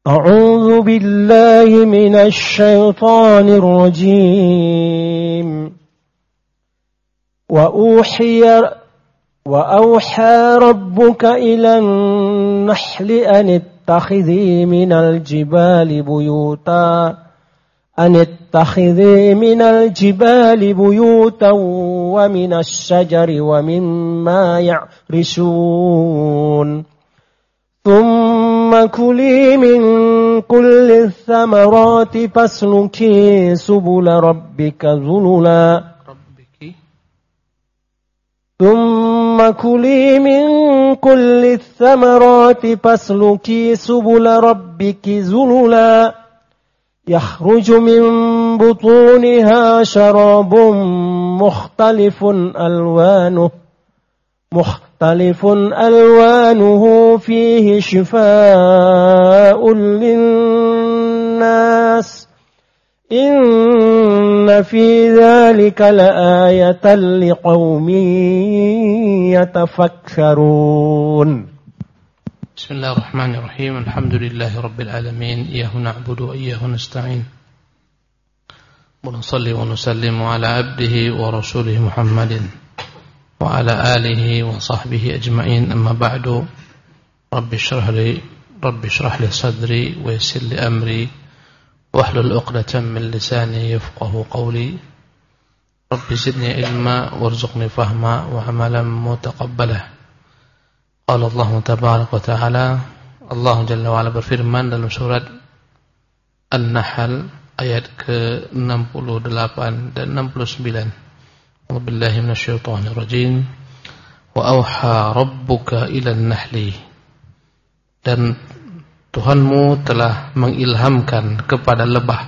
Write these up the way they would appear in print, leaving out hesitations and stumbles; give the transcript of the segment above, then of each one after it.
أعوذ بالله من الشيطان الرجيم وأوحى ربك إلى النحل أن اتخذي من الجبال بيوتا ومن الشجر ومما يعرشون ثم كلي من كل الثمرات فاسلكي سبل ربك ذللا ثم كلي من كل الثمرات فاسلكي سبل ربك ذللا يخرج من بطونها شراب مختلف ألوانه فيه شفاء للناس إن في ذلك لآية لقوم يتفكرون. بسم الله الرحمن الرحيم. الحمد لله رب العالمين، إياه نعبد وإياه نستعين، ونصلي ونسلم على عبده ورسوله محمد وعلى آله وصحبه أجمعين. أما بعد، رب اشرح لي صدري ويسر لي أمري واحلل عقدة من لساني يفقه قولي. رب زدني علما وارزقني فهما وعملا متقبلا. Qala Allah tabaraka wa ta'ala, Allah Jalla wa Ala berfirman dalam surat An-Nahl ayat ke-68 dan 69. Wabillahi minasyaitonir rajim. Wa auha rabbuka ilan nahli, dan Tuhanmu telah mengilhamkan kepada lebah.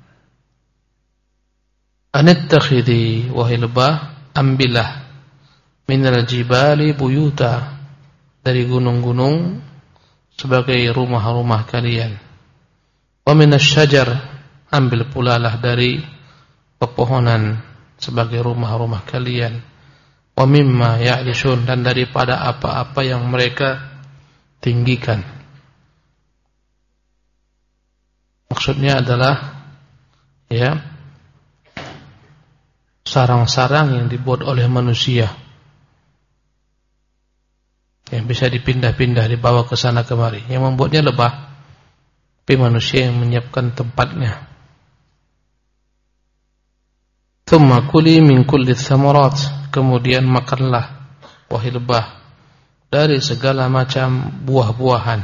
Anittakhidhi, wahai lebah, ambillah minal jibali buyuta, dari gunung-gunung sebagai rumah-rumah kalian. Wa minasyajar, ambil pula lah dari pepohonan sebagai rumah-rumah kalian. Wa mimma ya'rishun, dan daripada apa-apa yang mereka tinggikan. Maksudnya adalah sarang-sarang yang dibuat oleh manusia, yang bisa dipindah-pindah, dibawa ke sana kemari. Yang membuatnya lebah, tapi manusia yang menyiapkan tempatnya. Thumma kuli min kulli thamarat, kemudian makanlah wahai lebah dari segala macam buah-buahan.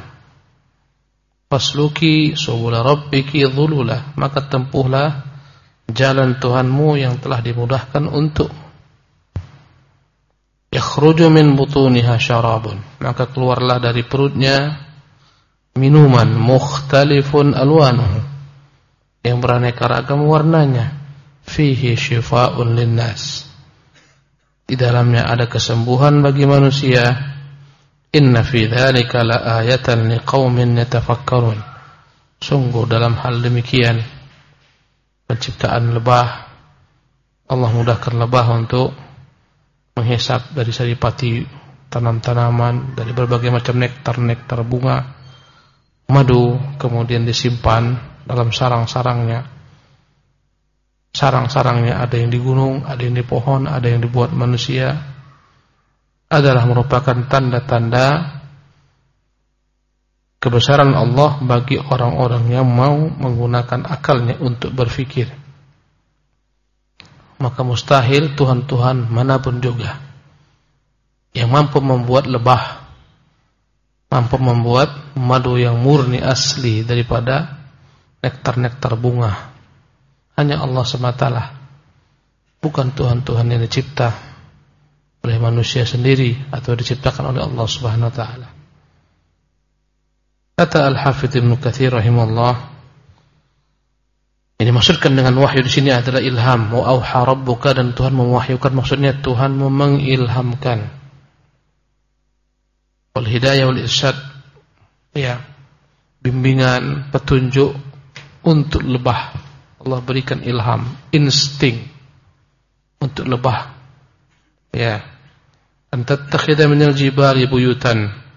Fasluki subula rabbiki dhulula, maka tempuhlah jalan Tuhanmu yang telah dimudahkan untuk. Yakhruju min butuniha syarabun, maka keluarlah dari perutnya minuman mukhtalifun alwanuhu, yang beraneka ragam warnanya. Fihi syifa'un linnas, di dalamnya ada kesembuhan bagi manusia. Inna fi dzalika laayatan liqaumin yatafakkarun, sungguh dalam hal demikian penciptaan lebah, Allah mudahkan lebah untuk menghisap dari saripati tanam-tanaman, dari berbagai macam nektar bunga, madu, kemudian disimpan dalam sarang-sarangnya. Sarang-sarangnya ada yang di gunung, ada yang di pohon, ada yang dibuat manusia. Adalah merupakan tanda-tanda kebesaran Allah bagi orang-orang yang mau menggunakan akalnya untuk berfikir. Maka mustahil Tuhan-Tuhan manapun juga yang mampu membuat lebah, mampu membuat madu yang murni asli daripada nektar-nektar bunga, hanya Allah sematalah, bukan Tuhan-Tuhan yang dicipta oleh manusia sendiri atau diciptakan oleh Allah Subhanahu wa taala. Kata Al-Hafidz Ibnu Katsir rahimahullah, ini maksudkan dengan wahyu di sini adalah ilham. Wa auha rabbuka, dan Tuhan mewahyukan, maksudnya Tuhan mengilhamkan. Wal hidayah wal irsyad, bimbingan, petunjuk untuk lebah. Allah berikan ilham, insting untuk lebah. An tattakhidha minal jibali buyutan,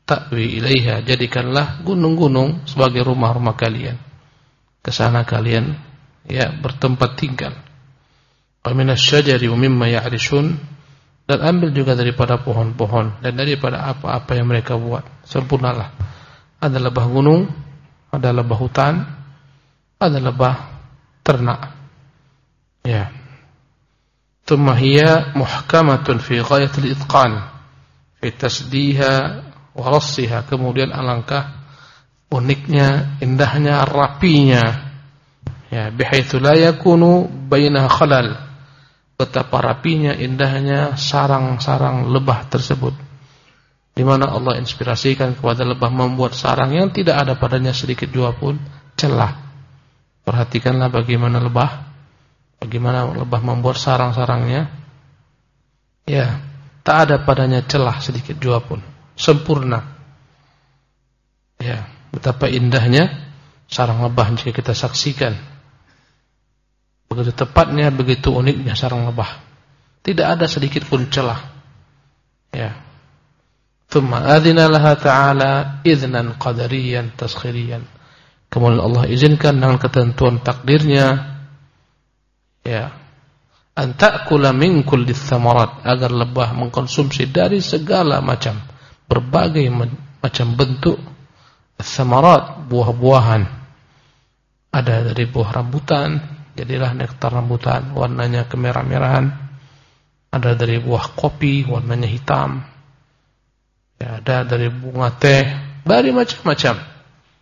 ta'wi ilaiha, jadikanlah gunung-gunung sebagai rumah-rumah kalian. Ke sana kalian bertempat tinggal. Wa minasyajari wa mimma ya'rishun, dan ambil juga daripada pohon-pohon dan daripada apa-apa yang mereka buat. Sempurnalah. Ada lebah gunung, ada lebah hutan, ada lebah ternak. Ya. Thumma hiya muhkamatun fi ghayatil itqan fi tasdiha wa rassiha. Kemudian alangkah uniknya, indahnya, rapinya. Ya, bihaitsu la yakunu bainaha khalal. Betapa rapinya, indahnya sarang-sarang lebah tersebut, di mana Allah inspirasikan kepada lebah membuat sarang yang tidak ada padanya sedikit jua pun celah. Perhatikanlah bagaimana lebah membuat sarang-sarangnya. Ya, tak ada padanya celah sedikit jua pun, sempurna. Ya, betapa indahnya sarang lebah jika kita saksikan. Begitu tepatnya, begitu uniknya sarang lebah. Tidak ada sedikit pun celah. Ya. Thumma adzina laha ta'ala idznan qadariyan taskhiriyan. Kemudian Allah izinkan dengan ketentuan takdirnya, ya, an ta'kula min kulli tsamarat, agar lebah mengkonsumsi dari segala macam, berbagai macam bentuk tsamarat, buah-buahan. Ada dari buah rambutan, jadilah nektar rambutan, warnanya kemerah-merahan. Ada dari buah kopi, warnanya hitam. Ya, ada dari bunga teh, dari macam-macam.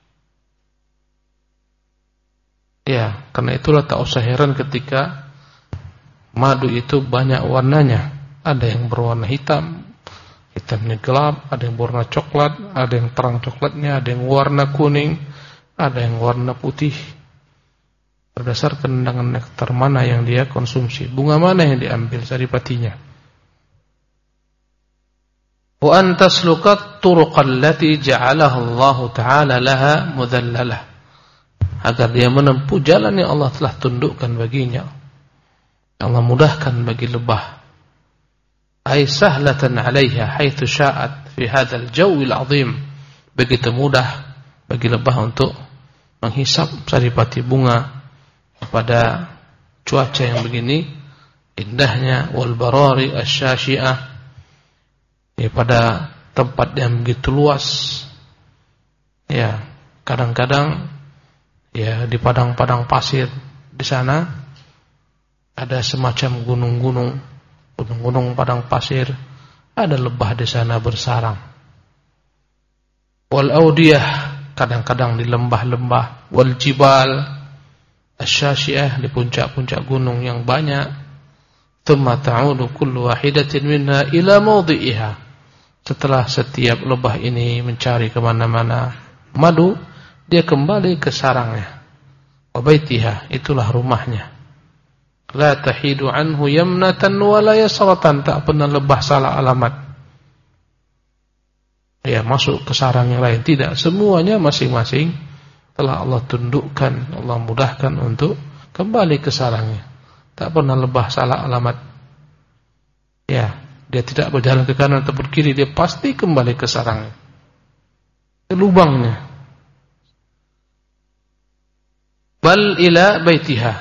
Ya, karena itulah tak usah heran ketika madu itu banyak warnanya. Ada yang berwarna hitam, hitamnya gelap, ada yang berwarna coklat, ada yang terang coklatnya, ada yang warna kuning, ada yang warna putih. Berdasarkan dengan nektar mana yang dia konsumsi, bunga mana yang diambil saripatinya. Wa an taslukat turuqal lati ja'alaha Allah Ta'ala laha mudhallalah, agar dia menempuh jalan yang Allah telah tundukkan baginya. Allah mudahkan bagi lebah. Ay sahlatan 'alaiha haitsu sya'at fi hadzal jawil 'azim. Begitu mudah bagi lebah untuk menghisap saripati bunga pada cuaca yang begini indahnya, wal barari asyashi'ah, pada tempat yang begitu luas. Ya, kadang-kadang ya di padang-padang pasir di sana ada semacam gunung-gunung padang pasir, ada lebah di sana bersarang. Wal audiyah, kadang-kadang di lembah-lembah, wal jibal asyashi'ah, di puncak-puncak gunung yang banyak. Thumma ta'udu kullu wahidatin minha ila mawdi'iha. Setelah setiap lebah ini mencari kemana-mana madu, dia kembali ke sarangnya. Wa baitiha, itulah rumahnya. La tahidu anhu yamnatan wa la yasratan, tak pernah lebah salah alamat. Ya, masuk ke sarang yang lain, tidak. Semuanya masing-masing telah Allah tundukkan, Allah mudahkan untuk kembali ke sarangnya. Tak pernah lebah salah alamat. Ya, dia tidak berjalan ke kanan atau ke kiri, dia pasti kembali ke sarangnya, ke lubangnya. Bal ila baitiha,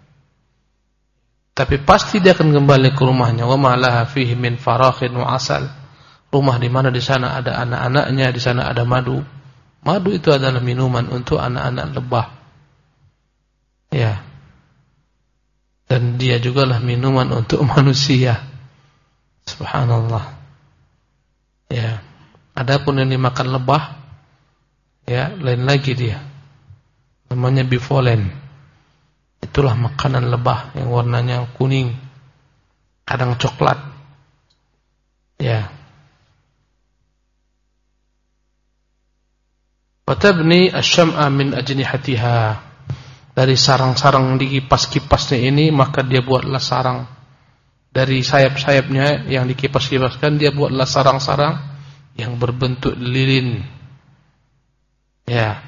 tapi pasti dia akan kembali ke rumahnya. Wa ma laha fihi min farakhin wa asal, rumah di mana di sana ada anak-anaknya, di sana ada madu. Madu itu adalah minuman untuk anak-anak lebah. Ya. Dan dia jugalah minuman untuk manusia. Subhanallah. Ya. Adapun yang dimakan lebah, ya, lain lagi dia. Namanya bivolen. Itulah makanan lebah yang warnanya kuning, kadang coklat. Ya. Watabni asyam'a min ajnihatiha, dari sarang-sarang dikipas-kipasnya ini maka dia buatlah sarang. Dari sayap-sayapnya yang dikipas-kipaskan dia buatlah sarang-sarang yang berbentuk lilin. Ya.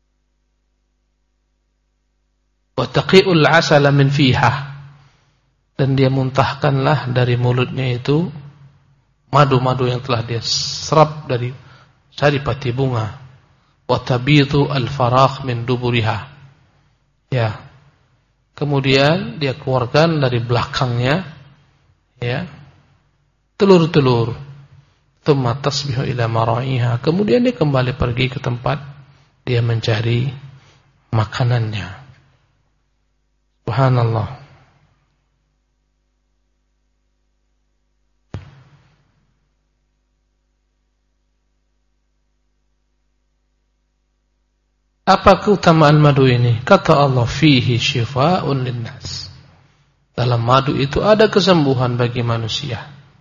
Wa taqi'ul 'asala min fiha, dan dia muntahkanlah dari mulutnya itu madu-madu yang telah dia serap dari saripati bunga. Wa tabitu al-farakh min duburiha. Ya. Kemudian dia keluarkan dari belakangnya ya telur-telur. Tsumma tasbihu ila mara'iha. Kemudian dia kembali pergi ke tempat dia mencari makanannya. Subhanallah. Apa keutamaan madu ini? Kata Allah, fihi syifa'un linnas. Dalam madu itu ada kesembuhan bagi manusia.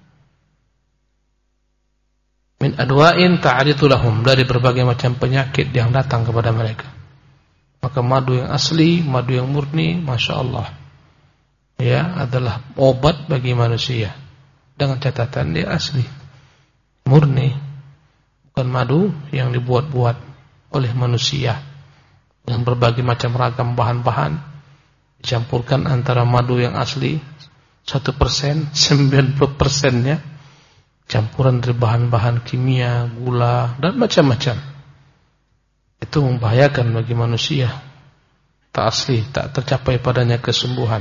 Min adwa'in ta'aridu lahum, dari berbagai macam penyakit yang datang kepada mereka. Maka madu yang asli, madu yang murni, Masya Allah, ya, adalah obat bagi manusia. Dengan catatan dia asli, murni, bukan madu yang dibuat-buat oleh manusia dengan berbagai macam ragam bahan-bahan dicampurkan antara madu yang asli 1%, 90%-nya campuran dari bahan-bahan kimia, gula dan macam-macam. Itu membahayakan bagi manusia. Tak asli, tak tercapai padanya kesembuhan.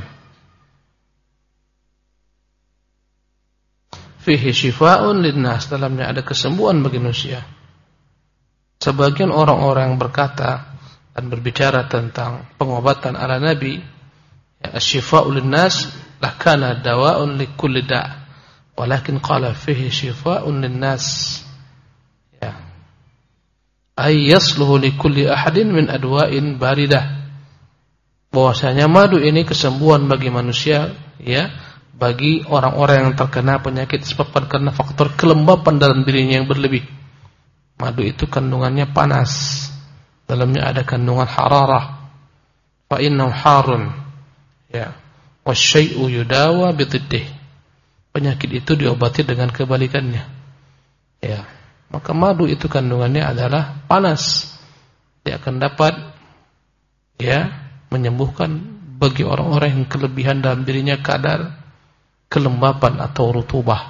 Fihi syifa'un linnas, dalamnya ada kesembuhan bagi manusia. Sebagian orang-orang yang berkata dan berbicara tentang pengobatan ala Nabi, ya, asy-syifa'u linnas lakana dawa'un likulli da', walakin qala fihi syifa'un linnas, ya, ay yasluhu likulli ahadin min adwa'in baridah. Bahwasanya madu ini kesembuhan bagi manusia, ya, bagi orang-orang yang terkena penyakit disebabkan karena faktor kelembapan dalam dirinya yang berlebih. Madu itu kandungannya panas, dalamnya ada kandungan hararah. Fa innahu harun, ya, wasyai'u yudawa bididdih. Penyakit itu diobati dengan kebalikannya. Ya, maka madu itu kandungannya adalah panas. Dia akan dapat, ya, menyembuhkan bagi orang-orang yang kelebihan dalam dirinya kadar kelembapan atau rutubah.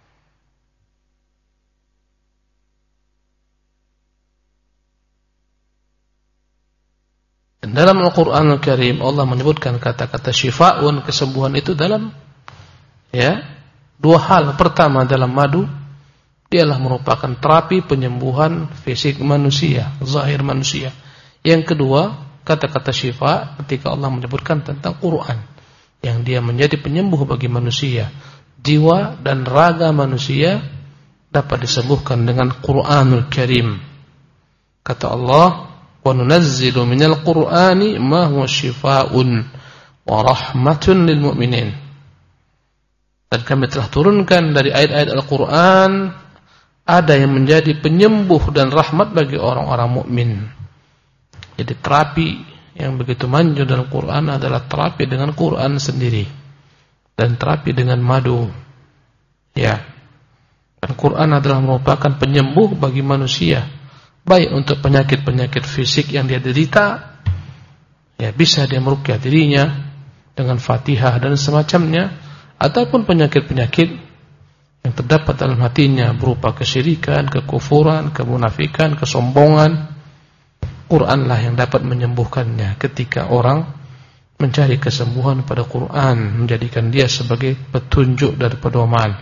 Dan dalam Al-Quran Al-Karim Allah menyebutkan kata-kata syifa'un, kesembuhan itu dalam, ya, dua hal. Pertama, dalam madu dialah merupakan terapi penyembuhan fisik manusia, zahir manusia. Yang kedua, kata-kata syifa ketika Allah menyebutkan tentang Quran, yang dia menjadi penyembuh bagi manusia. Jiwa dan raga manusia dapat disembuhkan dengan Quranul Karim. Kata Allah, wa nunazzilu minal Qur'ani ma huwa syifaa'un wa rahmatun lil mu'minin. Dan kami telah turunkan dari ayat-ayat Al-Quran ada yang menjadi penyembuh dan rahmat bagi orang-orang mukmin. Jadi terapi yang begitu manjur dalam Quran adalah terapi dengan Quran sendiri dan terapi dengan madu. Ya. Dan Quran adalah merupakan penyembuh bagi manusia, baik untuk penyakit-penyakit fisik yang dia derita, ya, bisa dia meruqyah dirinya dengan Fatihah dan semacamnya, ataupun penyakit-penyakit yang terdapat dalam hatinya berupa kesyirikan, kekufuran, kemunafikan, kesombongan. Quranlah yang dapat menyembuhkannya ketika orang mencari kesembuhan pada Quran, menjadikan dia sebagai petunjuk dan pedoman.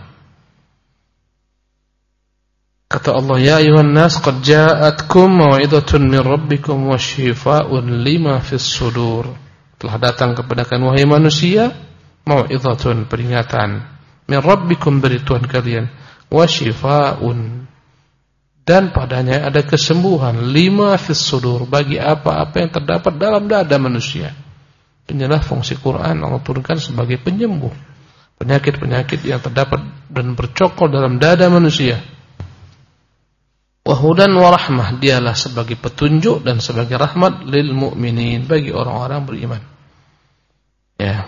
Kata Allah, ya ayuhan nas qad ja'atkum mau'izatun min rabbikum wa syifaa'un lima fis sudur. Telah datang kepada kalian wahai manusia mau'izatun, peringatan, min rabbikum, dari Tuhan kalian, wa syifaa'un, dan padanya ada kesembuhan, lima fis sudur, bagi apa-apa yang terdapat dalam dada manusia. Inilah fungsi Quran, Allah turunkan sebagai penyembuh penyakit-penyakit yang terdapat dan bercokol dalam dada manusia. Wa hudan wa rahmah, dialah sebagai petunjuk dan sebagai rahmat lil mu'minin, bagi orang-orang beriman. Ya.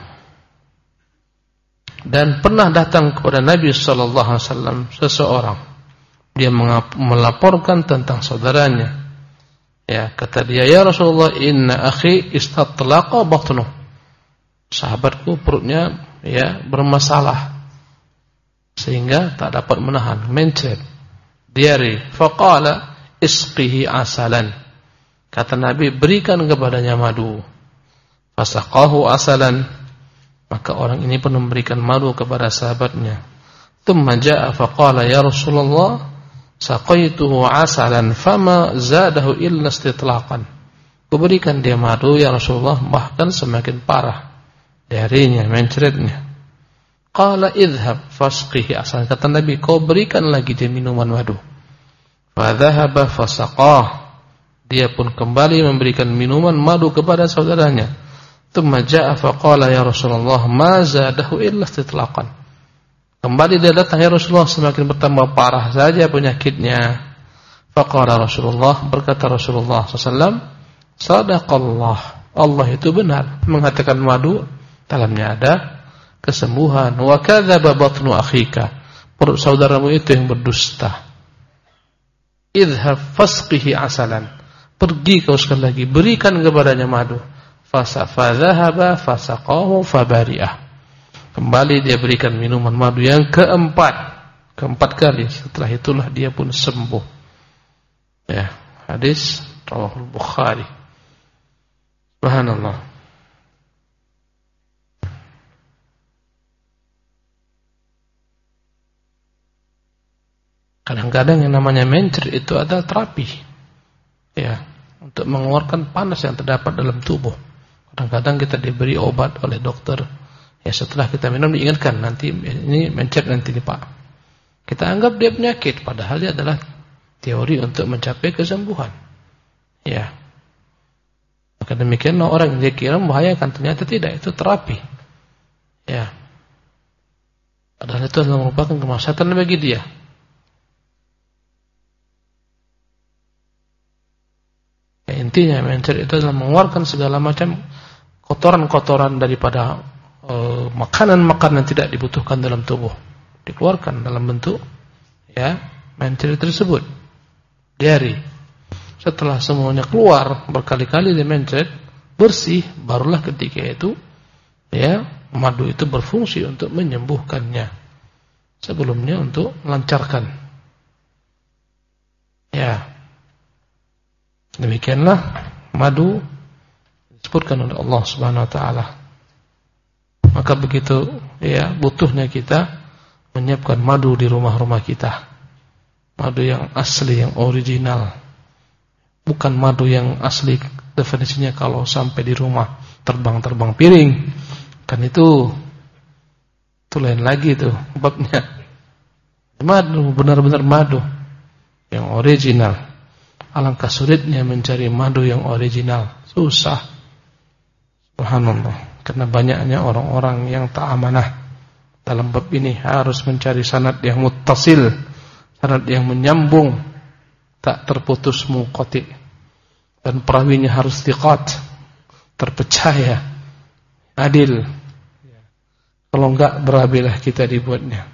Dan pernah datang kepada Nabi sallallahu alaihi wasallam seseorang, dia melaporkan tentang saudaranya. Ya, kata dia, ya Rasulullah, inna akhi istatlaqa batnuh. Sahabatku perutnya bermasalah sehingga tak dapat menahan, mencret, diare. Faqala isqihi asalan. Kata Nabi, berikan kepadanya madu. Fasaqahu asalan. Maka orang ini pun memberikan madu kepada sahabatnya. Tsumma jaa faqala ya Rasulullah, saqaituhu asalan fama zadahu illa istitlaqan. Kuberikan dia madu ya Rasulullah, bahkan semakin parah diarenya, mencretnya. Qala idhhab fasqihi asalan. Kata Nabi, kau berikan lagi dia minuman madu. Fa dhahaba fasaqah. Dia pun kembali memberikan minuman madu kepada saudaranya. Tsumma jaa faqala ya Rasulullah ma zadahu illa istitlaqan. Kembali dia datang, ya Rasulullah, semakin bertambah parah saja penyakitnya. Faqala Rasulullah, berkata Rasulullah SAW, sadaqallah, Allah itu benar mengatakan madu dalamnya ada kesembuhan. Wa kadzaba batnu akhika, perut saudaramu itu yang berdusta. Idhhab fasqihi asalan, pergi kau sekali lagi, berikan kepadanya madu. Fadzahaba fasaqahu fabari'ah. Kembali dia berikan minuman madu yang keempat kali. Setelah itulah dia pun sembuh. Ya, hadis rawahul Bukhari. Subhanallah. Kadang-kadang yang namanya mencret itu adalah terapi. Ya, untuk mengeluarkan panas yang terdapat dalam tubuh. Kadang-kadang kita diberi obat oleh dokter. Ya, setelah kita minum diingatkan, nanti ini mencret nanti nih Pak. Kita anggap dia penyakit, padahal dia adalah teori untuk mencapai kesembuhan. Ya. Maka demikianlah orang yang dia kira membahayakan, ternyata tidak, itu terapi. Ya. Padahal itu adalah merupakan kemaslahatan bagi dia. Ya, intinya mencret itu adalah mengeluarkan segala macam kotoran-kotoran daripada makanan-makanan yang tidak dibutuhkan dalam tubuh, dikeluarkan dalam bentuk mencret tersebut, diare. Setelah semuanya keluar berkali-kali dia mencret, bersih, barulah ketika itu madu itu berfungsi untuk menyembuhkannya. Sebelumnya untuk melancarkan. Ya. Demikianlah madu disebutkan oleh Allah Subhanahu wa taala. Maka begitu butuhnya kita menyiapkan madu di rumah-rumah kita. Madu yang asli, yang original. Bukan madu yang asli definisinya kalau sampai di rumah terbang-terbang piring. Kan itu lain lagi tuh babnya. Madu, benar-benar madu yang original. Alangkah sulitnya mencari madu yang original. Susah. Subhanallah. Karena banyaknya orang-orang yang tak amanah dalam bab ini, harus mencari sanad yang muttasil, sanad yang menyambung, tak terputus munqati, dan perawinya harus thiqat, terpercaya, adil. Kalau enggak, berabilah kita dibuatnya.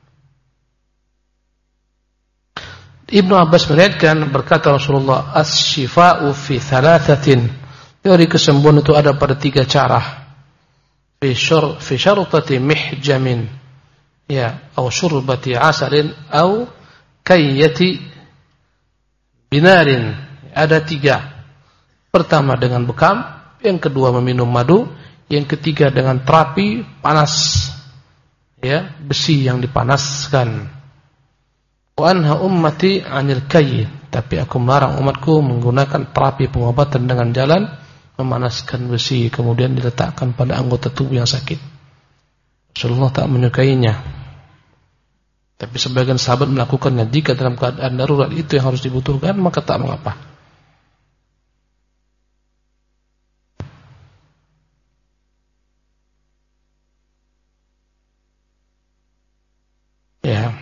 Ibnu Abbas meriwayatkan, berkata Rasulullah, as-shifa'u fi thalathatin, teori kesembuhan itu ada pada 3 cara. Fi syartati mihjamin, atau syurbati asalin, atau kayyati binarin. Ada 3. Pertama dengan bekam, yang kedua meminum madu, yang ketiga dengan terapi panas, besi yang dipanaskan. Wa anha ummati 'anil kayy, tapi aku melarang umatku menggunakan terapi pengobatan dengan jalan memanaskan besi kemudian diletakkan pada anggota tubuh yang sakit. Rasulullah tak menyukainya. Tapi sebagian sahabat melakukannya. Jika dalam keadaan darurat itu yang harus dibutuhkan, maka tak mengapa. Ya.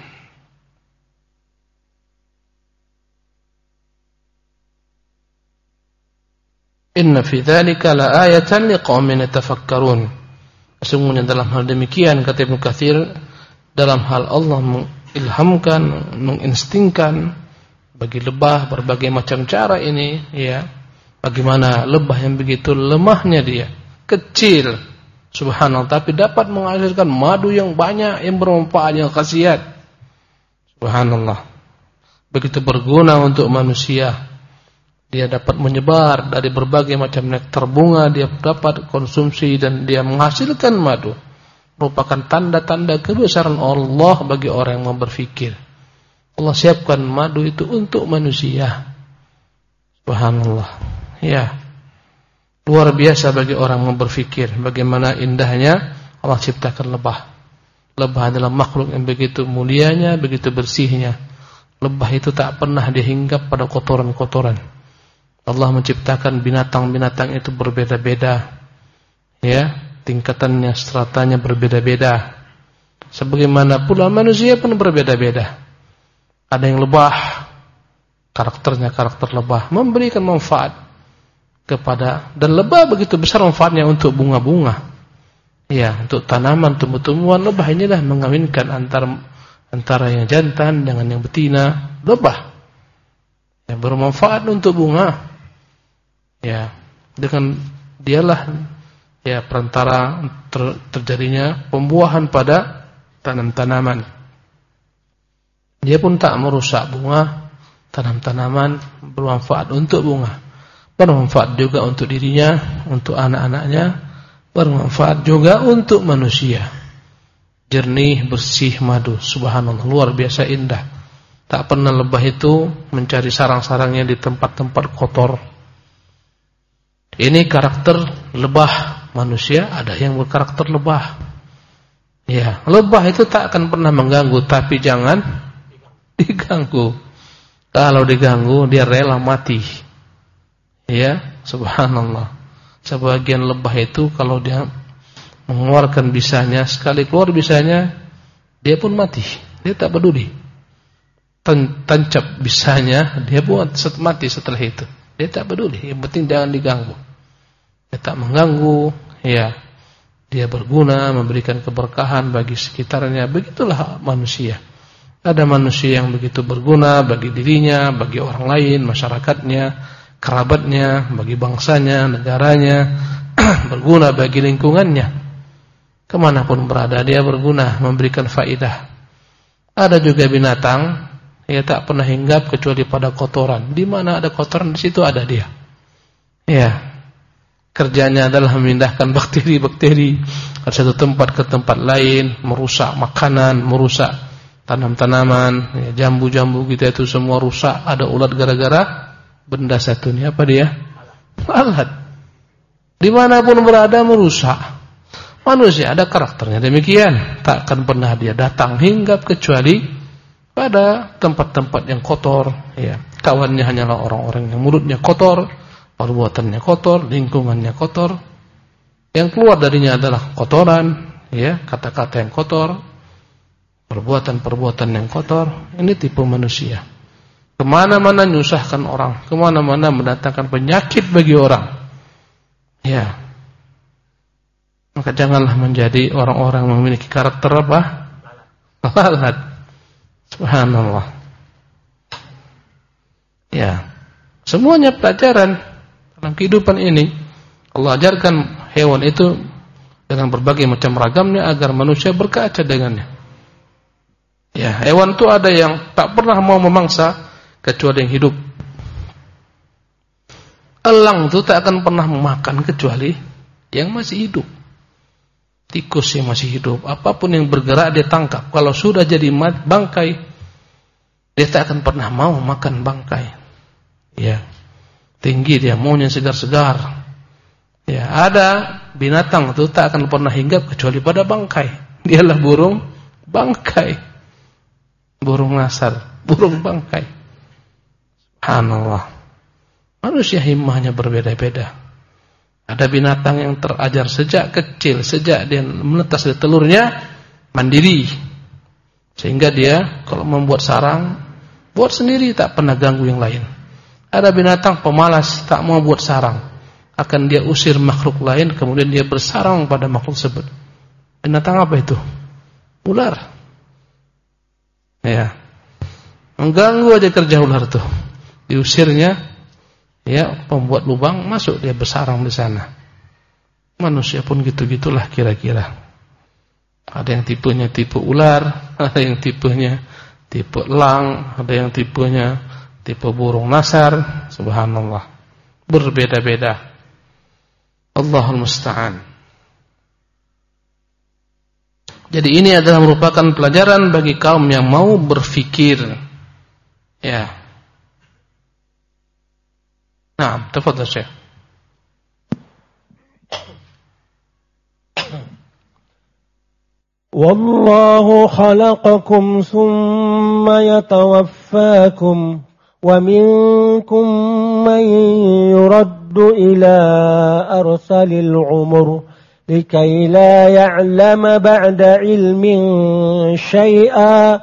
Inna fi dzalika la ayatan liqaumin yatafakkarun. Sesungguhnya dalam hal demikian, kata Ibnu Katsir, dalam hal Allah mengilhamkan, menginstingkan bagi lebah berbagai macam cara ini, bagaimana lebah yang begitu lemahnya dia, kecil, Subhanallah, tapi dapat menghasilkan madu yang banyak, yang bermanfaat, yang khasiat. Subhanallah. Begitu berguna untuk manusia. Dia dapat menyebar dari berbagai macam nektar bunga, dia dapat konsumsi dan dia menghasilkan madu. Merupakan tanda-tanda kebesaran Allah bagi orang yang mau berfikir. Allah siapkan madu itu untuk manusia. Subhanallah. Ya. Luar biasa bagi orang yang berfikir bagaimana indahnya Allah ciptakan lebah. Lebah adalah makhluk yang begitu mulianya, begitu bersihnya. Lebah itu tak pernah dihinggap pada kotoran-kotoran. Allah menciptakan binatang-binatang itu berbeda-beda. Ya, tingkatannya, stratanya berbeda-beda. Sebagaimana pula manusia pun berbeda-beda. Ada yang lebah, karakternya karakter lebah, memberikan manfaat kepada, dan lebah begitu besar manfaatnya untuk bunga-bunga. Ya, untuk tanaman, tumbuh-tumbuhan, lebah inilah mengawinkan antara yang jantan dengan yang betina. Lebah yang bermanfaat untuk bunga. Ya, dengan dialah ya perantara terjadinya pembuahan pada tanam-tanaman. Dia pun tak merusak bunga, tanam-tanaman bermanfaat untuk bunga. Bermanfaat juga untuk dirinya, untuk anak-anaknya, bermanfaat juga untuk manusia. Jernih, bersih, madu. Subhanallah, luar biasa indah. Tak pernah lebah itu mencari sarang-sarangnya di tempat-tempat kotor. Ini karakter lebah. Manusia ada yang berkarakter lebah. Ya, lebah itu tak akan pernah mengganggu, tapi jangan diganggu. Kalau diganggu, dia rela mati. Ya, subhanallah. Sebagian lebah itu kalau dia mengeluarkan bisanya, sekali keluar bisanya, dia pun mati. Dia tak peduli. Tancap bisanya, dia buat mati setelah itu. Dia tak peduli. Yang penting jangan diganggu. Dia tak mengganggu. Ya, dia berguna, memberikan keberkahan bagi sekitarnya. Begitulah manusia. Ada manusia yang begitu berguna bagi dirinya, bagi orang lain, masyarakatnya, kerabatnya, bagi bangsanya, negaranya, berguna bagi lingkungannya. Kemanapun berada dia berguna, memberikan faidah. Ada juga binatang yang tak pernah hinggap kecuali pada kotoran. Di mana ada kotoran, di situ ada dia. Ya, kerjanya adalah memindahkan bakteri-bakteri dari satu tempat ke tempat lain, merusak makanan, merusak tanam-tanaman, ya, jambu-jambu kita itu semua rusak. Ada ulat gara-gara benda satu ini, apa dia? Lalat. Dimanapun berada merusak. Manusia ada karakternya demikian. Tak akan pernah dia datang hinggap kecuali pada tempat-tempat yang kotor. Ya, kawannya hanyalah orang-orang yang mulutnya kotor, perbuatannya kotor, lingkungannya kotor. Yang keluar darinya adalah kotoran, ya, kata-kata yang kotor, perbuatan-perbuatan yang kotor. Ini tipe manusia. Kemana-mana menyusahkan orang, kemana-mana mendatangkan penyakit bagi orang. Ya, maka janganlah menjadi orang-orang yang memiliki karakter apa? Lalat. Subhanallah. Ya, semuanya pelajaran dalam kehidupan ini. Allah ajarkan hewan itu dengan berbagai macam ragamnya agar manusia berkaca dengannya. Ya, hewan itu ada yang tak pernah mau memangsa kecuali yang hidup. Elang itu tak akan pernah memakan kecuali yang masih hidup. Tikus yang masih hidup, apapun yang bergerak dia tangkap. Kalau sudah jadi bangkai, dia tak akan pernah mau makan bangkai. Ya, tinggi dia, maunya segar-segar. Ya, ada binatang itu tak akan pernah hinggap kecuali pada bangkai. Dialah burung bangkai, burung ngasar, burung bangkai. Subhanallah. Manusia himmahnya berbeda-beda. Ada binatang yang terajar sejak kecil, sejak dia menetas dari telurnya, mandiri. Sehingga dia kalau membuat sarang, buat sendiri, tak pernah ganggu yang lain. Ada binatang pemalas, tak mau buat sarang. Akan dia usir makhluk lain, kemudian dia bersarang pada makhluk tersebut. Binatang apa itu? Ular. Ya. Mengganggu aja kerja ular itu. Diusirnya, ya, pembuat lubang, masuk dia bersarang di sana. Manusia pun gitu-gitulah kira-kira. Ada yang tipenya tipe ular, ada yang tipenya tipe elang, ada yang tipenya tipe burung nasar. Subhanallah, berbeda-beda. Allahul musta'an. Jadi ini adalah merupakan pelajaran bagi kaum yang mau berfikir. Ya. Nah, tafadhal Syekh. Wallahu khalaqakum thumma yatawaffakum wa minkum man yuraddu ila arsalil umur likai la ya'lama ba'da ilmin syai'a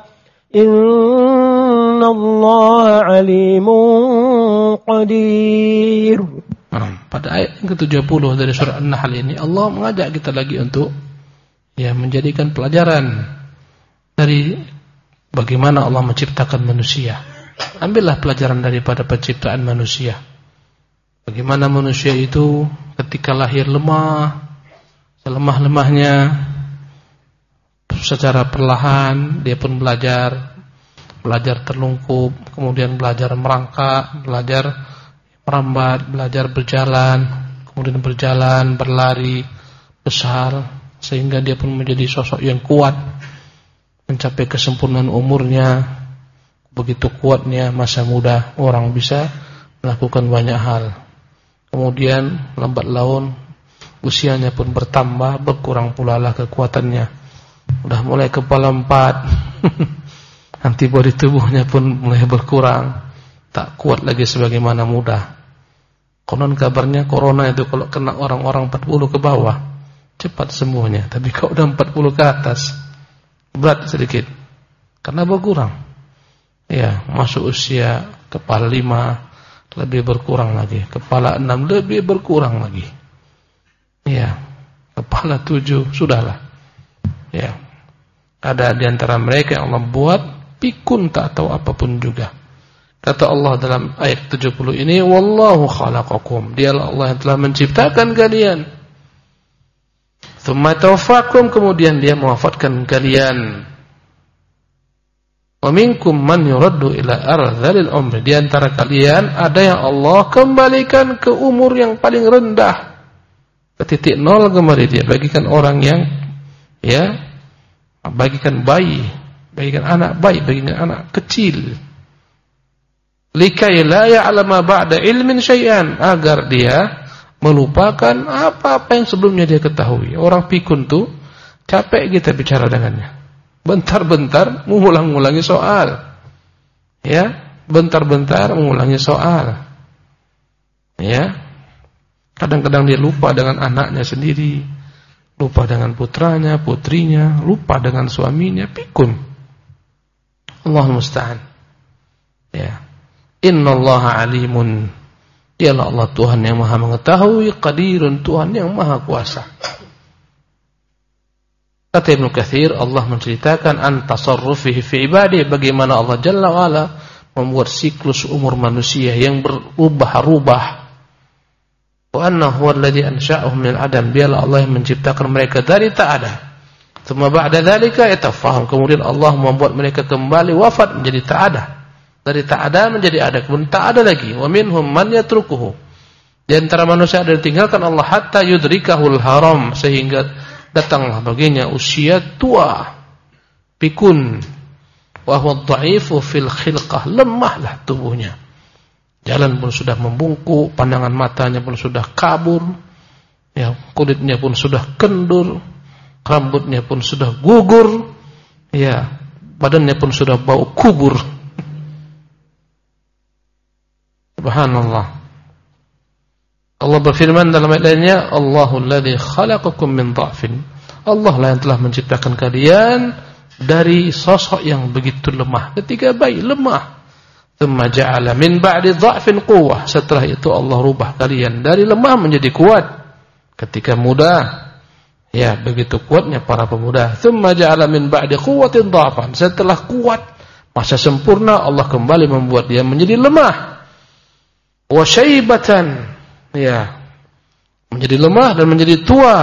innallaha alimun qadir. Pada ayat yang ke-70 dari surah An-Nahl ini Allah mengajak kita lagi untuk menjadikan pelajaran dari bagaimana Allah menciptakan manusia. Ambillah pelajaran daripada penciptaan manusia. Bagaimana manusia itu ketika lahir lemah, selemah-lemahnya, secara perlahan dia pun belajar terlungkup, kemudian belajar merangkak, belajar merambat, belajar berjalan, kemudian berjalan, berlari, besar, sehingga dia pun menjadi sosok yang kuat, mencapai kesempurnaan umurnya. Begitu kuatnya masa muda, orang bisa melakukan banyak hal. Kemudian lambat laun usianya pun bertambah, berkurang pula lah kekuatannya. Udah mulai kepala 4 antibodi tubuhnya pun mulai berkurang, tak kuat lagi sebagaimana muda. Konon kabarnya corona itu kalau kena orang-orang 40 ke bawah cepat sembuhnya, tapi kalau udah 40 ke atas berat sedikit karena berkurang. Ya, masuk usia kepala 5 lebih berkurang lagi, kepala 6 lebih berkurang lagi. Ya, kepala 7 sudahlah. Ya, ada di antara mereka yang Allah buat pikun tak tahu apapun juga. Kata Allah dalam ayat 70 ini, wallahu khalaqakum, dialah Allah yang telah menciptakan kalian. Tsumma tawaffakum, kemudian dia mewafatkan kalian. Wa minkum man yuraddu ila ardhil umr, di antara kalian ada yang Allah kembalikan ke umur yang paling rendah, ke titik nol kembali dia, bagikan orang yang bagikan bayi, bagikan anak bayi, bagikan anak kecil. Likai la ya'lama ba'da ilmin syai'an, agar dia melupakan apa-apa yang sebelumnya dia ketahui. Orang pikun tuh capek kita bicara dengannya. Bentar-bentar mengulang-ulangi soal. Ya, bentar-bentar mengulangi soal. Ya. Kadang-kadang dia lupa dengan anaknya sendiri, lupa dengan putranya, putrinya, lupa dengan suaminya, pikun. Allahul musta'an. Ya. Innallaha alimun, dialah Allah Tuhan yang maha mengetahui, qadirun, Tuhan yang maha kuasa. Kata Ibnu Katsir, Allah menceritakan an tasarrufihi fi ibadihi, bagaimana Allah Jalla wa Ala membuat siklus umur manusia yang berubah-ubah. Wa annahu alladhi ansha'ahum minal adam, dialah Allah yang menciptakan mereka dari tak ada. Tsumma ba'da dzalika yatafaham, kemudian Allah membuat mereka kembali wafat menjadi tak ada. Dari tak ada menjadi ada, kemudian tak ada lagi. Wa minhum man yatrukuhu, di antara manusia ada yang tinggalkan Allah hatta yudrikahul haram, sehingga datanglah baginya usia tua, pikun. Wa huwa dha'ifu fil khilqah, lemahlah tubuhnya. Jalan pun sudah membungkuk, pandangan matanya pun sudah kabur, ya, kulitnya pun sudah kendur, rambutnya pun sudah gugur, ya, badannya pun sudah bau kubur. Subhanallah. Allah berfirman dalam ayat lainnya, Allahul ladzi khalaqakum min dha'fin, Allah lah yang telah menciptakan kalian dari sosok yang begitu lemah. Ketika bayi lemah. Tsumma ja'ala min ba'di dha'fin quwwah, setelah itu Allah rubah kalian dari lemah menjadi kuat. Ketika muda, ya, begitu kuatnya para pemuda. Tsumma ja'ala min ba'di quwwatin dha'fan, setelah kuat, masa sempurna, Allah kembali membuat dia menjadi lemah. Wa syaibatan, ya, menjadi lemah dan menjadi tua,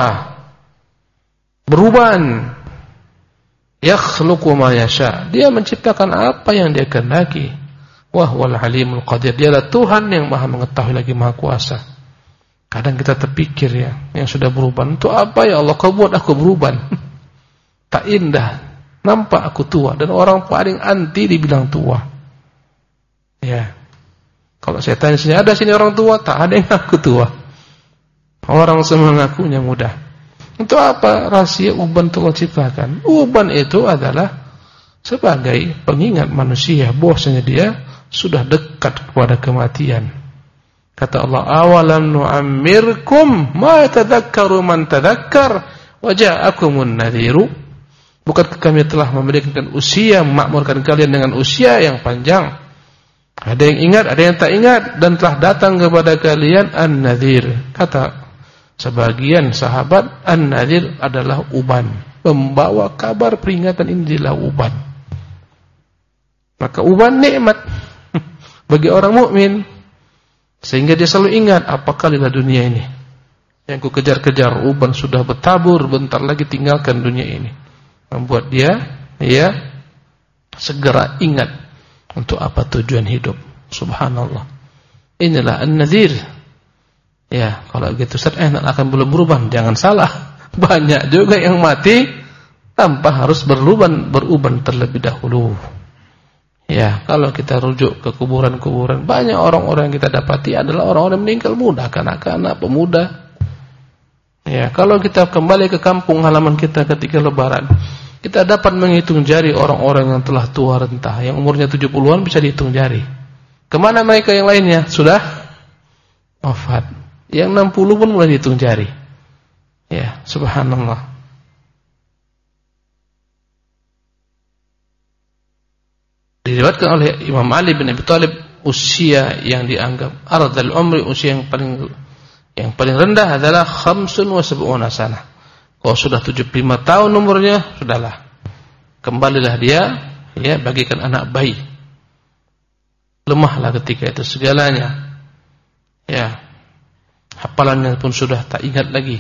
beruban. Yakhluqu ma yasha, dia menciptakan apa yang dia kehendaki. Wa huwal alimul qadir, dialah Tuhan yang Maha mengetahui lagi Maha kuasa. Kadang kita terpikir ya, yang sudah beruban, itu apa ya Allah, kau buat aku beruban. Tak indah, nampak aku tua, dan orang paling anti dibilang tua. Ya, kalau saya tanya sini, ada sini orang tua? Tak ada yang ngaku tua. Orang semua ngakunya muda. Itu apa rahasia uban itu Allah ciptakan? Uban itu adalah sebagai pengingat manusia bahwasanya dia sudah dekat kepada kematian. Kata Allah, awalam nu'ammirkum ma tadhakkaru man tadhakkar wa ja'akumun nadhiru. Bukankah kami telah memberikan usia, memakmurkan kalian dengan usia yang panjang? Ada yang ingat, ada yang tak ingat, dan telah datang kepada kalian an-nadhir. Kata sebagian sahabat, an-nadhir adalah uban, membawa kabar peringatan, ini adalah uban. Maka uban nikmat bagi orang mukmin, sehingga dia selalu ingat, apakah dunia ini yang ku kejar-kejar. Uban sudah bertabur, bentar lagi tinggalkan dunia ini. Membuat dia segera ingat untuk apa tujuan hidup. Subhanallah. Inilah an-nadhir. Ya, kalau gitu Ustaz, akan belum berubah. Jangan salah. Banyak juga yang mati tanpa harus beruban terlebih dahulu. Ya, kalau kita rujuk ke kuburan-kuburan, banyak orang-orang yang kita dapati adalah orang-orang yang meninggal muda, kanak-kanak, pemuda. Ya, kalau kita kembali ke kampung halaman kita ketika lebaran, kita dapat menghitung jari orang-orang yang telah tua renta, yang umurnya 70-an bisa dihitung jari. Kemana mereka yang lainnya? Sudah wafat. Yang 60 pun mulai dihitung jari. Ya, subhanallah. Diriwayatkan oleh Imam Ali bin Abi Thalib, usia yang dianggap ardhal umri, usia yang paling rendah adalah 75 sanah. Kalau sudah 75 tahun umurnya, sudahlah. Kembalilah dia, ya, bagikan anak bayi. Lemahlah ketika itu segalanya. Ya. Hafalannya pun sudah tak ingat lagi.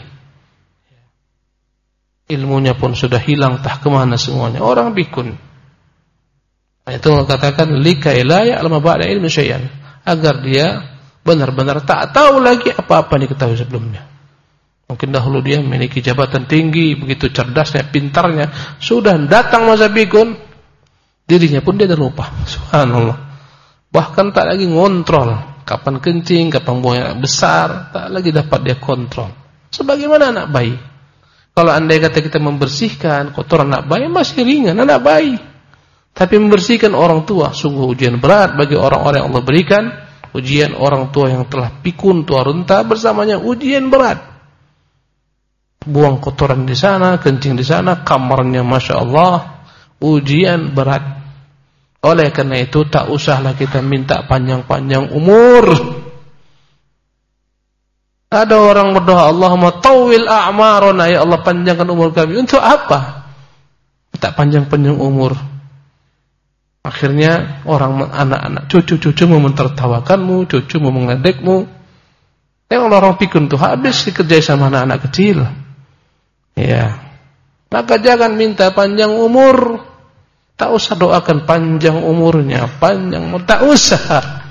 Ilmunya pun sudah hilang, tak kemana semuanya. Orang pikun. Itu mengatakan likai la ya'lamu ba'da ilmi syai'an, agar dia benar-benar tak tahu lagi apa-apa yang diketahui sebelumnya. Mungkin dahulu dia memiliki jabatan tinggi, begitu cerdasnya, pintarnya, sudah datang masa pikun, dirinya pun dia dah lupa. Subhanallah. Bahkan tak lagi ngontrol kapan kencing, kapan buangnya besar, tak lagi dapat dia kontrol. Sebagaimana anak bayi. Kalau andai kata kita membersihkan kotoran anak bayi, masih ringan, anak bayi. Tapi membersihkan orang tua, sungguh ujian berat bagi orang-orang yang Allah berikan. Ujian orang tua yang telah pikun, tua renta, bersamanya ujian berat. Buang kotoran di sana, kencing di sana, kamarnya Masya Allah, ujian berat. Oleh karena itu tak usahlah kita minta panjang-panjang umur. Ada orang berdoa, Allahumma tawwil a'marana, ya Allah panjangkan umur kami. Untuk apa? Tak panjang-panjang umur. Akhirnya orang, anak-anak, cucu-cucu mau mentertawakanmu, cucu mau mengedekmu. Yang orang pikun tuh habis dikerjai sama anak-anak kecil. Ya. Maka jangan minta panjang umur. Tak usah doakan panjang umurnya, tak usah.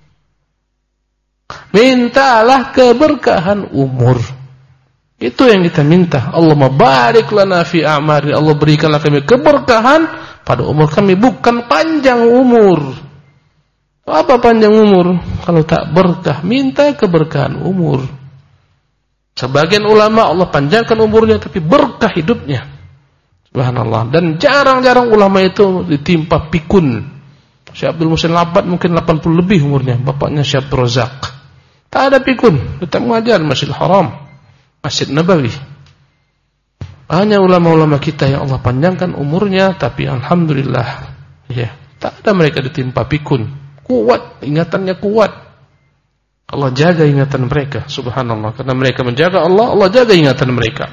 Mintalah keberkahan umur. Itu yang kita minta. Allahumma barik lana fi a'mari, Allah berikanlah kami keberkahan pada umur kami, bukan panjang umur. Apa panjang umur? Kalau tak berkah, minta keberkahan umur. Sebagian ulama Allah panjangkan umurnya tapi berkah hidupnya. Subhanallah. Dan jarang-jarang ulama itu ditimpa pikun. Syekh Abdul Muhsin Labat mungkin 80 lebih umurnya, bapaknya Syekh Abdul Razak. Tak ada pikun, tetap mengajar Masjidil Haram, Masjid Nabawi. Hanya ulama-ulama kita yang Allah panjangkan umurnya, tapi alhamdulillah, ya, tak ada mereka ditimpa pikun. Kuat, ingatannya kuat. Allah jaga ingatan mereka, subhanallah. Karena mereka menjaga Allah, Allah jaga ingatan mereka.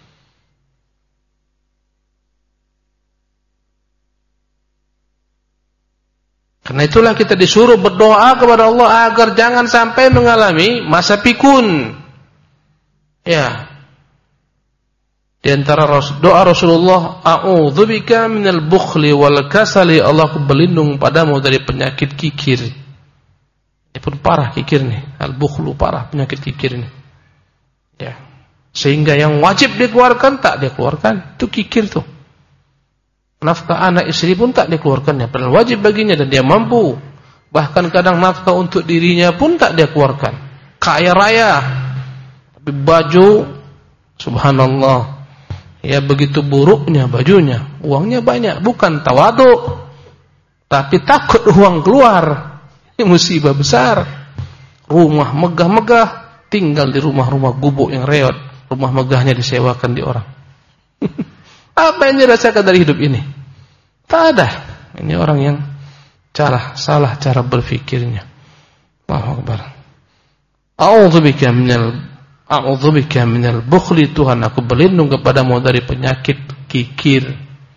Karena itulah kita disuruh berdoa kepada Allah agar jangan sampai mengalami masa pikun. Ya. Di antara doa Rasulullah, a'udzubika minal bukhli wal kasali, Allah aku berlindung padamu dari penyakit kikir. Ini pun parah kikir nih, al-bukhlu parah penyakit kikir ini. Ya. Sehingga yang wajib dikeluarkan tak dia keluarkan, itu kikir tuh. Nafkah anak istri pun tak dikeluarkannya, padahal wajib baginya dan dia mampu. Bahkan kadang nafkah untuk dirinya pun tak dia keluarkan. Kaya raya, tapi baju, subhanallah, ya begitu buruknya bajunya, uangnya banyak, bukan tawadhu, tapi takut uang keluar. Ini musibah besar. Rumah megah-megah, tinggal di rumah-rumah gubuk yang reot, rumah megahnya disewakan di orang. Apa yang dirasakan dari hidup ini? Tak ada. Ini orang yang salah cara berfikirnya. Allahu Akbar. A'udzubika minal bukhli, Tuhan aku berlindung kepadamu dari penyakit kikir.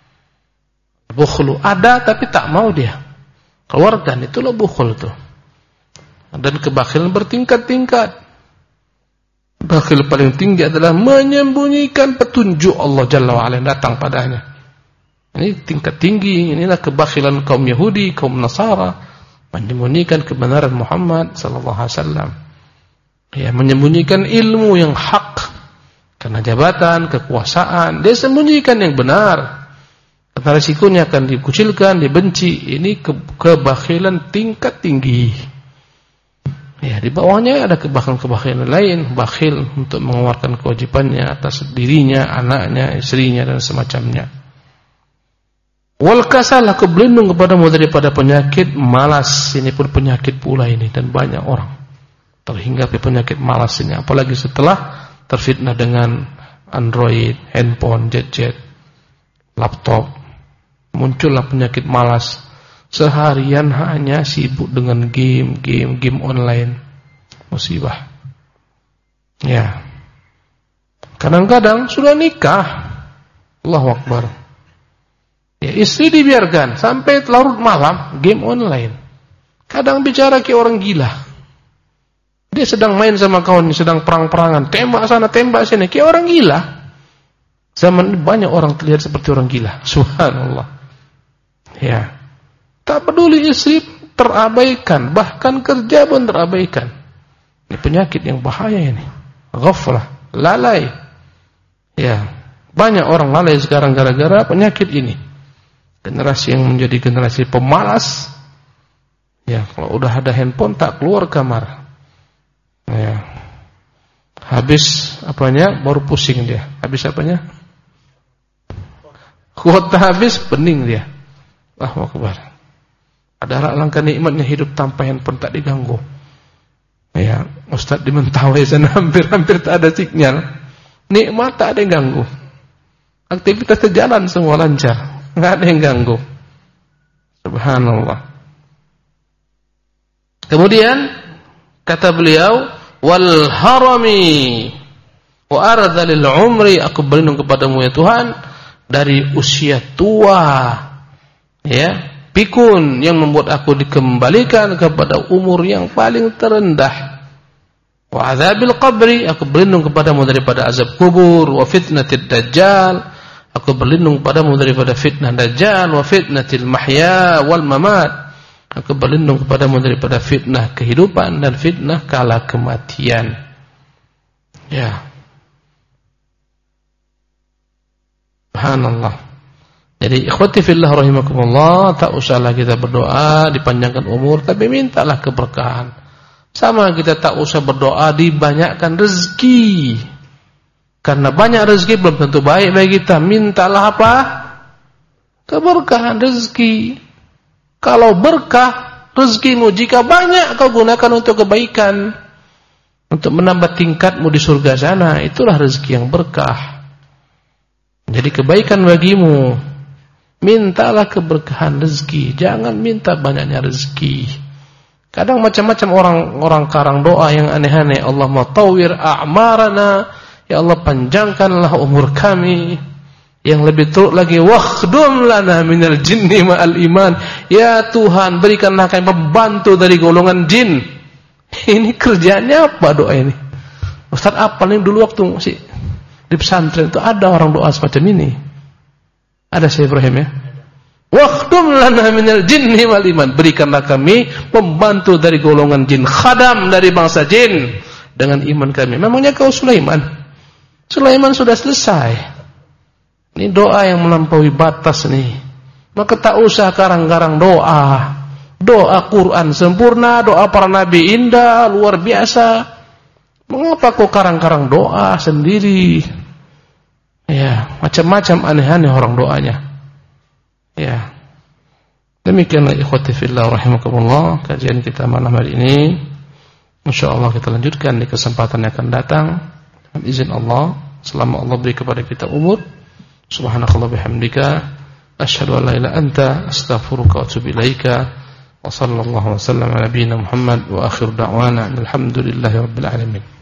Bukhlu ada tapi tak mau dia keluarkan, itulah bukhul tuh. Dan kebakhilan bertingkat-tingkat. Bakhil paling tinggi adalah menyembunyikan petunjuk Allah Jalla wa Ala yang datang padanya. Ini tingkat tinggi, inilah kebakhilan kaum Yahudi, kaum Nasara, menyembunyikan kebenaran Muhammad sallallahu alaihi wasallam. Ya, menyembunyikan ilmu yang hak karena jabatan, kekuasaan, dia sembunyikan yang benar. Karena risikonya akan dikucilkan, dibenci. Ini kebakhilan tingkat tinggi. Ya, di bawahnya ada kebakhilan lain, bakhil untuk mengeluarkan kewajibannya atas dirinya, anaknya, istrinya dan semacamnya. Wal kasal, aku berlindung kepadamu daripada penyakit malas. Ini pun penyakit pula ini, dan banyak orang terhinggapi penyakit malas ini, apalagi setelah terfitnah dengan Android, handphone, gadget, laptop. Muncullah penyakit malas. Seharian hanya sibuk dengan game online. Musibah. Ya. Kadang-kadang sudah nikah, Allahu Akbar, ya, istri dibiarkan sampai larut malam game online. Kadang bicara kayak orang gila. Dia sedang main sama kawan, sedang perang-perangan, tembak sana, tembak sini, kayak orang gila. Zaman ini banyak orang terlihat seperti orang gila. Subhanallah. Ya. Tak peduli istri terabaikan, bahkan kerja pun terabaikan. Ini penyakit yang bahaya ini. Ghaflah, lalai. Ya. Banyak orang lalai sekarang gara-gara penyakit ini. Generasi yang menjadi generasi pemalas. Ya, kalau udah ada handphone tak keluar kamar. Ya. Habis apanya baru pusing dia. Habis apanya? Kuota habis pening dia. Allahu Akbar. Ada langkah nikmatnya hidup tanpa handphone, tak diganggu. Ya, Ustaz di Mentawai sana hampir tak ada sinyal. Nikmat tak ada yang ganggu. Aktivitas jalan semua lancar, enggak ada yang ganggu. Subhanallah. Kemudian kata beliau, wal harami wa ardhalil umri, aku berlindung kepadamu ya Tuhan dari usia tua. Ya, pikun yang membuat aku dikembalikan kepada umur yang paling terendah. Wa adzabil qabri, aku berlindung kepadamu daripada azab kubur. Wa fitnatid dajjal, aku berlindung kepadamu daripada fitnah dajjal. Wa fitnatil mahya wal mamat, aku berlindung kepadamu daripada fitnah kehidupan dan fitnah kala kematian. Ya, subhanallah. Jadi ikhwati fillah rahimakumullah, tak usahlah kita berdoa dipanjangkan umur, tapi mintalah keberkahan. Sama kita tak usah berdoa dibanyakkan rezeki. Karena banyak rezeki belum tentu baik bagi kita. Mintalah apa? Keberkahan rezeki. Kalau berkah rezekimu, jika banyak kau gunakan untuk kebaikan, untuk menambah tingkatmu di surga sana, itulah rezeki yang berkah. Jadi kebaikan bagimu. Mintalah keberkahan rezeki, jangan minta banyaknya rezeki. Kadang macam-macam orang karang doa yang aneh-aneh. Allahumma tawwir a'marana, ya Allah panjangkanlah umur kami. Yang lebih teruk lagi, wakhdum lana minal jinni ma'al iman, ya Tuhan berikanlah kami pembantu dari golongan jin. Ini kerjanya apa doa ini? Ustaz apa nih dulu waktu masih di pesantren itu ada orang doa semacam ini. Ada Syekh Ibrahim ya. Waqtum lana minal jinni wal iman. Berikanlah kami pembantu dari golongan jin, khadam dari bangsa jin dengan iman kami. Memangnya kau Sulaiman? Sulaiman sudah selesai. Ini doa yang melampaui batas nih. Maka tak usah karang-karang doa. Doa Quran sempurna, doa para nabi indah, luar biasa. Mengapa kau karang-karang doa sendiri? Ya, macam-macam aneh-aneh orang doanya. Ya. Demikianlah ikhwati fillah rahimakumullah kajian kita malam hari ini. Insyaallah kita lanjutkan di kesempatan yang akan datang dengan izin Allah selama Allah beri kepada kita umur. Subhanakallah bihamdika asyhadu an la ilaha illa anta astaghfiruka wa atubu ilaika. Wa sallallahu wasallam ala nabiyyina Muhammad wa akhiru da'wana alhamdulillahi rabbil alamin.